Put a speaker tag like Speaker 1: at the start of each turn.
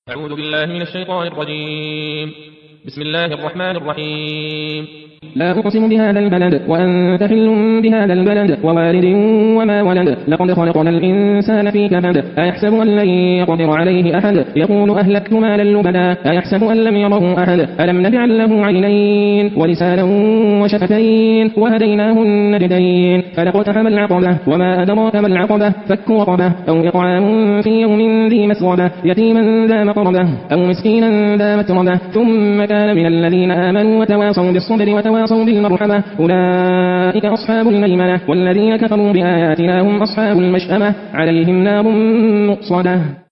Speaker 1: أعوذ بالله من الشيطان الرجيم. بسم الله الرحمن الرحيم.
Speaker 2: لا أقسم بهذا البلد وأنت حل بهذا البلد ووالد وما ولد لقد خلقنا الإنسان في كبد أيحسب أن لن يقدر عليه أحد يقول أهلكت مالا لبدا أيحسب أن لم يره أحد ألم نجعل له عينين ولسانا وشفتين وهديناه النجدين فلاقتحم العقبة وما أدراك ما العقبة فك رقبة أو إطعام في يوم ذي مسغبة يتيما ذا مقربة أو مسكينا ذا متربة ثم كان من الذين آمنوا وتواصوا بالصبر وتواصوا بالمرحمة أولئك أصحاب الميمنة والذين كفروا بآياتنا هم أصحاب المشأمة عليهم نار مؤصدة.